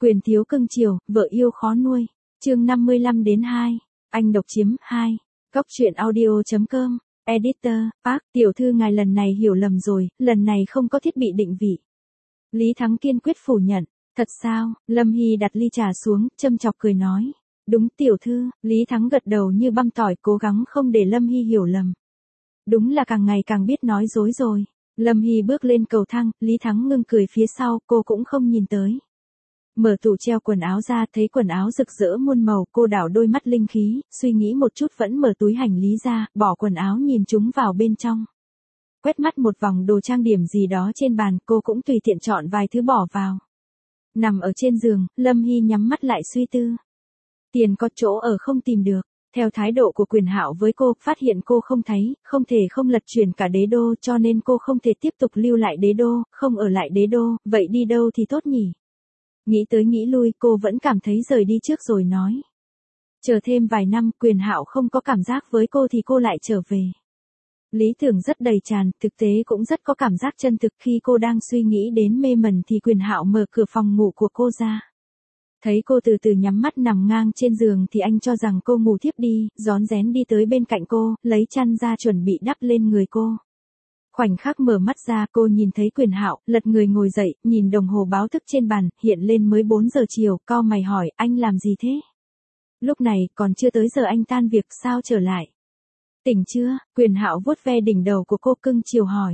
Quyền thiếu cưng chiều, vợ yêu khó nuôi. Chương 55-2. Anh độc chiếm 2. Góc truyện audio.com. Editor, Park, tiểu thư ngài lần này hiểu lầm rồi, lần này không có thiết bị định vị. Lý Thắng kiên quyết phủ nhận. Thật sao? Lâm Hy đặt ly trà xuống, châm chọc cười nói. Đúng tiểu thư, Lý Thắng gật đầu như băm tỏi, cố gắng không để Lâm Hy hiểu lầm. Đúng là càng ngày càng biết nói dối rồi. Lâm Hy bước lên cầu thang, Lý Thắng ngưng cười phía sau, cô cũng không nhìn tới. Mở tủ treo quần áo ra, thấy quần áo rực rỡ muôn màu, cô đảo đôi mắt linh khí, suy nghĩ một chút vẫn mở túi hành lý ra, bỏ quần áo nhìn chúng vào bên trong. Quét mắt một vòng đồ trang điểm gì đó trên bàn, cô cũng tùy tiện chọn vài thứ bỏ vào. Nằm ở trên giường, Lâm Hy nhắm mắt lại suy tư. Tiền có chỗ ở không tìm được. Theo thái độ của Quyền Hạo với cô, phát hiện cô không thấy, không thể không lật chuyển cả đế đô, cho nên cô không thể tiếp tục lưu lại đế đô, không ở lại đế đô, vậy đi đâu thì tốt nhỉ? Nghĩ tới nghĩ lui, cô vẫn cảm thấy rời đi trước rồi nói. Chờ thêm vài năm, Quyền Hạo không có cảm giác với cô thì cô lại trở về. Lý tưởng rất đầy tràn, thực tế cũng rất có cảm giác chân thực. Khi cô đang suy nghĩ đến mê mẩn thì Quyền Hạo mở cửa phòng ngủ của cô ra. Thấy cô từ từ nhắm mắt nằm ngang trên giường thì anh cho rằng cô ngủ thiếp đi, rón rén đi tới bên cạnh cô, lấy chăn ra chuẩn bị đắp lên người cô. Khoảnh khắc mở mắt ra, cô nhìn thấy Quyền Hạo, lật người ngồi dậy, nhìn đồng hồ báo thức trên bàn, hiện lên mới 4 giờ chiều, cau mày hỏi, anh làm gì thế? Lúc này, còn chưa tới giờ anh tan việc, sao trở lại? Tỉnh chưa? Quyền Hạo vuốt ve đỉnh đầu của cô cưng chiều hỏi.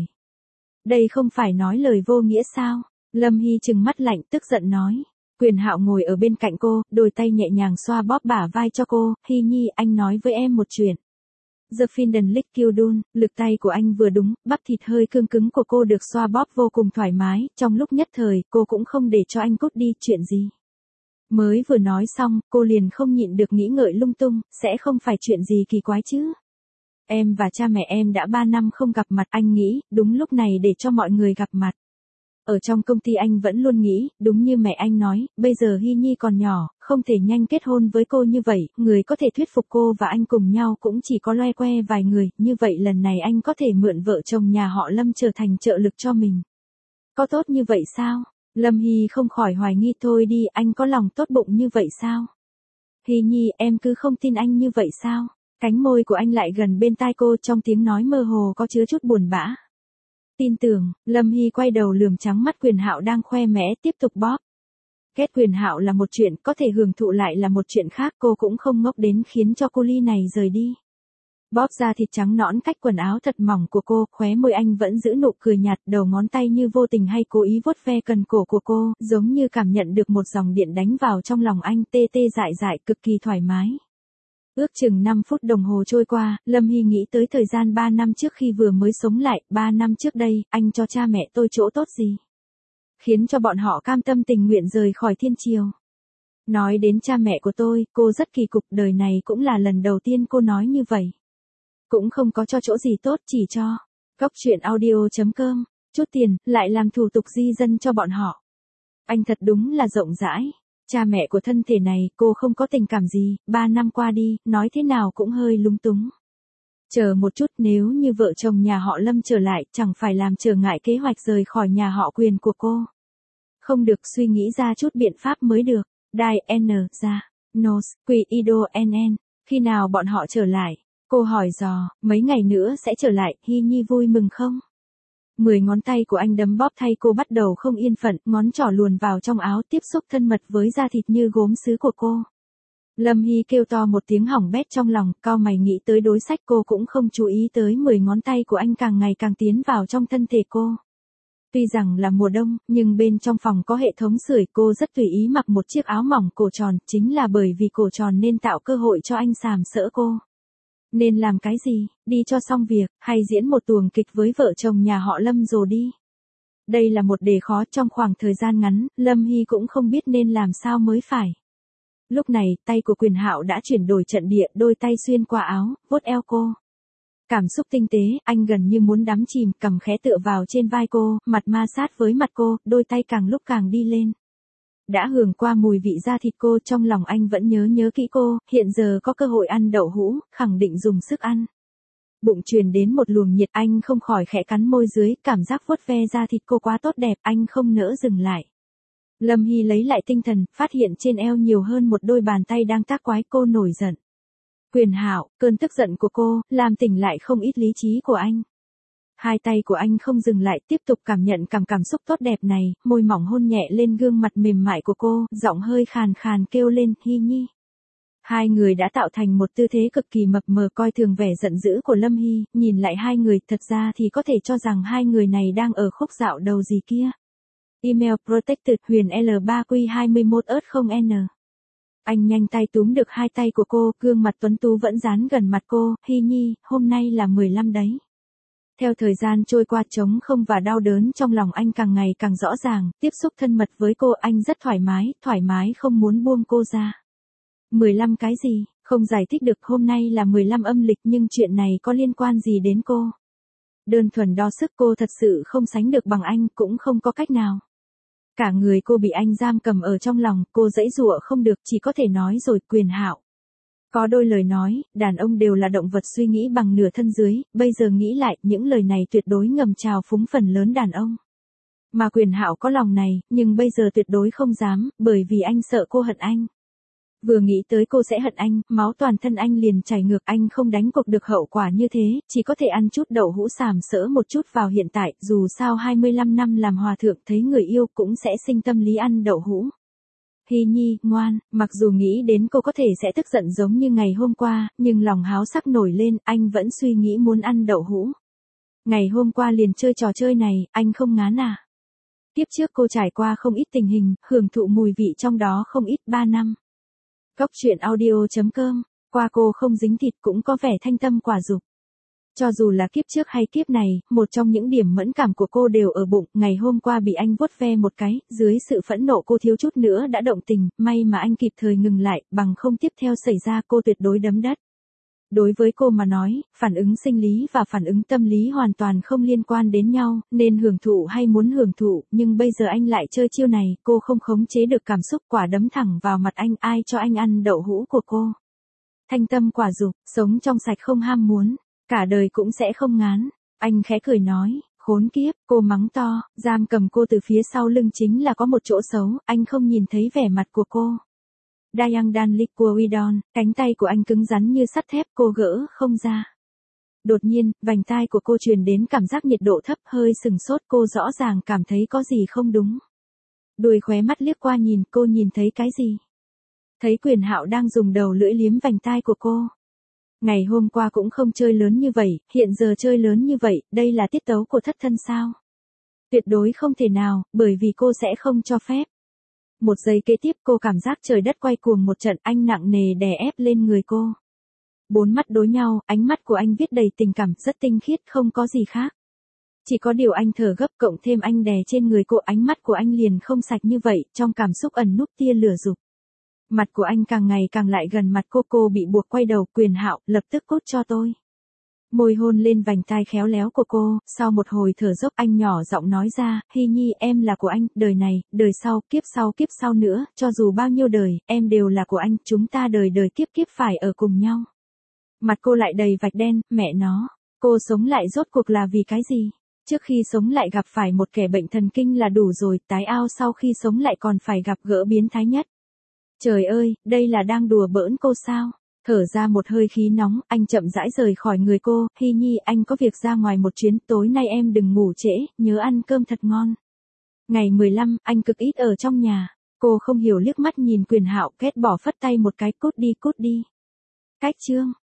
Đây không phải nói lời vô nghĩa sao? Lâm Hy trừng mắt lạnh, tức giận nói. Quyền Hạo ngồi ở bên cạnh cô, đôi tay nhẹ nhàng xoa bóp bả vai cho cô, Hy Nhi, anh nói với em một chuyện. The Finden Lickildun, lực tay của anh vừa đúng, bắp thịt hơi cương cứng của cô được xoa bóp vô cùng thoải mái, trong lúc nhất thời, cô cũng không để cho anh cút đi, chuyện gì. Mới vừa nói xong, cô liền không nhịn được nghĩ ngợi lung tung, sẽ không phải chuyện gì kỳ quái chứ. Em và cha mẹ em đã 3 năm không gặp mặt, anh nghĩ, đúng lúc này để cho mọi người gặp mặt. Ở trong công ty anh vẫn luôn nghĩ, đúng như mẹ anh nói, bây giờ Hy Nhi còn nhỏ, không thể nhanh kết hôn với cô như vậy, người có thể thuyết phục cô và anh cùng nhau cũng chỉ có loe que vài người, như vậy lần này anh có thể mượn vợ chồng nhà họ Lâm trở thành trợ lực cho mình. Có tốt như vậy sao? Lâm Hy không khỏi hoài nghi, thôi đi, anh có lòng tốt bụng như vậy sao? Hy Nhi, em cứ không tin anh như vậy sao? Cánh môi của anh lại gần bên tai cô, trong tiếng nói mơ hồ có chứa chút buồn bã. Tin tưởng, Lâm Hy quay đầu lườm trắng mắt Quyền Hạo đang khoe mẽ, tiếp tục bóp. Ghét Quyền Hạo là một chuyện, có thể hưởng thụ lại là một chuyện khác, cô cũng không ngốc đến khiến cho cô ly này rời đi. Bóp ra thịt trắng nõn cách quần áo thật mỏng của cô, khóe môi anh vẫn giữ nụ cười nhạt, đầu ngón tay như vô tình hay cố ý vuốt ve cần cổ của cô, giống như cảm nhận được một dòng điện đánh vào trong lòng anh, tê tê dại dại, cực kỳ thoải mái. Ước chừng 5 phút đồng hồ trôi qua, Lâm Hy nghĩ tới thời gian 3 năm trước khi vừa mới sống lại, 3 năm trước đây, anh cho cha mẹ tôi chỗ tốt gì? Khiến cho bọn họ cam tâm tình nguyện rời khỏi thiên triều. Nói đến cha mẹ của tôi, cô rất kỳ cục, đời này cũng là lần đầu tiên cô nói như vậy. Cũng không có cho chỗ gì tốt, chỉ cho góc truyện audio.com, chút tiền, lại làm thủ tục di dân cho bọn họ. Anh thật đúng là rộng rãi. Cha mẹ của thân thể này, cô không có tình cảm gì, 3 năm qua đi, nói thế nào cũng hơi lúng túng. Chờ một chút, nếu như vợ chồng nhà họ Lâm trở lại, chẳng phải làm trở ngại kế hoạch rời khỏi nhà họ Quyền của cô. Không được, suy nghĩ ra chút biện pháp mới được. Đài N ra, Nos, Quy Ido NN, khi nào bọn họ trở lại? Cô hỏi dò, mấy ngày nữa sẽ trở lại, Hy Nhi vui mừng không? 10 ngón tay của anh đấm bóp thay cô bắt đầu không yên phận, ngón trỏ luồn vào trong áo tiếp xúc thân mật với da thịt như gốm sứ của cô. Lâm Hy kêu to một tiếng hỏng bét trong lòng, cau mày nghĩ tới đối sách, cô cũng không chú ý tới 10 ngón tay của anh càng ngày càng tiến vào trong thân thể cô. Tuy rằng là mùa đông, nhưng bên trong phòng có hệ thống sưởi, cô rất tùy ý mặc một chiếc áo mỏng cổ tròn, chính là bởi vì cổ tròn nên tạo cơ hội cho anh sàm sỡ cô. Nên làm cái gì, đi cho xong việc, hay diễn một tuồng kịch với vợ chồng nhà họ Lâm rồi đi. Đây là một đề khó, trong khoảng thời gian ngắn, Lâm Hy cũng không biết nên làm sao mới phải. Lúc này, tay của Quyền Hạo đã chuyển đổi trận địa, đôi tay xuyên qua áo, vuốt eo cô. Cảm xúc tinh tế, anh gần như muốn đắm chìm, cằm khẽ tựa vào trên vai cô, mặt ma sát với mặt cô, đôi tay càng lúc càng đi lên. Đã hưởng qua mùi vị da thịt cô, trong lòng anh vẫn nhớ kỹ cô, hiện giờ có cơ hội ăn đậu hũ, khẳng định dùng sức ăn. Bụng truyền đến một luồng nhiệt, anh không khỏi khẽ cắn môi dưới, cảm giác vuốt ve da thịt cô quá tốt đẹp, anh không nỡ dừng lại. Lâm Hy lấy lại tinh thần, phát hiện trên eo nhiều hơn một đôi bàn tay đang tác quái, cô nổi giận. Quyền Hạo, cơn tức giận của cô, làm tỉnh lại không ít lý trí của anh. Hai tay của anh không dừng lại, tiếp tục cảm nhận cảm xúc tốt đẹp này, môi mỏng hôn nhẹ lên gương mặt mềm mại của cô, giọng hơi khàn khàn kêu lên, Hy Nhi. Hai người đã tạo thành một tư thế cực kỳ mập mờ, coi thường vẻ giận dữ của Lâm Hy, nhìn lại hai người, thật ra thì có thể cho rằng hai người này đang ở khúc dạo đầu gì kia. Email Protected Huyền L3Q21 Anh nhanh tay túm được hai tay của cô, gương mặt tuấn tú vẫn dán gần mặt cô, Hy Nhi, hôm nay là 15 đấy. Theo thời gian trôi qua, trống không và đau đớn trong lòng anh càng ngày càng rõ ràng, tiếp xúc thân mật với cô anh rất thoải mái không muốn buông cô ra. 15 cái gì, không giải thích được, hôm nay là 15 âm lịch nhưng chuyện này có liên quan gì đến cô? Đơn thuần đo sức, cô thật sự không sánh được bằng anh, cũng không có cách nào. Cả người cô bị anh giam cầm ở trong lòng, cô giãy giụa không được, chỉ có thể nói rồi, Quyền Hạo. Có đôi lời nói, đàn ông đều là động vật suy nghĩ bằng nửa thân dưới, bây giờ nghĩ lại, những lời này tuyệt đối ngầm trào phúng phần lớn đàn ông. Mà Quyền Hạo có lòng này, nhưng bây giờ tuyệt đối không dám, bởi vì anh sợ cô hận anh. Vừa nghĩ tới cô sẽ hận anh, máu toàn thân anh liền chảy ngược, anh không đánh cuộc được hậu quả như thế, chỉ có thể ăn chút đậu hũ sàm sỡ một chút vào hiện tại, dù sao 25 năm làm hòa thượng thấy người yêu cũng sẽ sinh tâm lý ăn đậu hũ. Hy Nhi, ngoan, mặc dù nghĩ đến cô có thể sẽ tức giận giống như ngày hôm qua, nhưng lòng háo sắc nổi lên, anh vẫn suy nghĩ muốn ăn đậu hũ. Ngày hôm qua liền chơi trò chơi này, anh không ngán à? Tiếp trước cô trải qua không ít tình hình, hưởng thụ mùi vị trong đó không ít, 3 năm. Góc truyện audio.com, qua cô không dính thịt cũng có vẻ thanh tâm quả dục. Cho dù là kiếp trước hay kiếp này, một trong những điểm mẫn cảm của cô đều ở bụng, ngày hôm qua bị anh vuốt ve một cái, dưới sự phẫn nộ cô thiếu chút nữa đã động tình, may mà anh kịp thời ngừng lại, bằng không tiếp theo xảy ra cô tuyệt đối đấm đất. Đối với cô mà nói, phản ứng sinh lý và phản ứng tâm lý hoàn toàn không liên quan đến nhau, nên hưởng thụ hay muốn hưởng thụ, nhưng bây giờ anh lại chơi chiêu này, cô không khống chế được cảm xúc, quả đấm thẳng vào mặt anh, ai cho anh ăn đậu hũ của cô. Thanh tâm quả dục, sống trong sạch không ham muốn, cả đời cũng sẽ không ngán. Anh khẽ cười nói, khốn kiếp, cô mắng to, giam cầm cô từ phía sau lưng chính là có một chỗ xấu, anh không nhìn thấy vẻ mặt của cô. Dayang Dan Liquidon, cánh tay của anh cứng rắn như sắt thép, cô gỡ không ra. Đột nhiên, vành tai của cô truyền đến cảm giác nhiệt độ thấp, hơi sừng sốt, cô rõ ràng cảm thấy có gì không đúng. Đuôi khóe mắt liếc qua nhìn, cô nhìn thấy cái gì? Thấy Quyền Hạo đang dùng đầu lưỡi liếm vành tai của cô. Ngày hôm qua cũng không chơi lớn như vậy, hiện giờ chơi lớn như vậy, đây là tiết tấu của thất thân sao? Tuyệt đối không thể nào, bởi vì cô sẽ không cho phép. Một giây kế tiếp cô cảm giác trời đất quay cuồng một trận, anh nặng nề đè ép lên người cô. Bốn mắt đối nhau, ánh mắt của anh viết đầy tình cảm, rất tinh khiết, không có gì khác. Chỉ có điều anh thở gấp, cộng thêm anh đè trên người cô, ánh mắt của anh liền không sạch như vậy, trong cảm xúc ẩn núp tia lửa dục. Mặt của anh càng ngày càng lại gần mặt cô bị buộc quay đầu, Quyền Hạo, lập tức cút cho tôi. Môi hôn lên vành tai khéo léo của cô, sau một hồi thở dốc anh nhỏ giọng nói ra, Hy Nhi, em là của anh, đời này, đời sau, kiếp sau nữa, cho dù bao nhiêu đời, em đều là của anh, chúng ta đời đời kiếp kiếp phải ở cùng nhau. Mặt cô lại đầy vạch đen, mẹ nó, cô sống lại rốt cuộc là vì cái gì? Trước khi sống lại gặp phải một kẻ bệnh thần kinh là đủ rồi, tái ao sau khi sống lại còn phải gặp gỡ biến thái nhất. Trời ơi, đây là đang đùa bỡn cô sao? Thở ra một hơi khí nóng, anh chậm rãi rời khỏi người cô, Hy Nhi, anh có việc ra ngoài một chuyến, tối nay em đừng ngủ trễ, nhớ ăn cơm thật ngon. Ngày 15, anh cực ít ở trong nhà, cô không hiểu liếc mắt nhìn Quyền Hạo, ghét bỏ phất tay một cái, cút đi. Cách chương.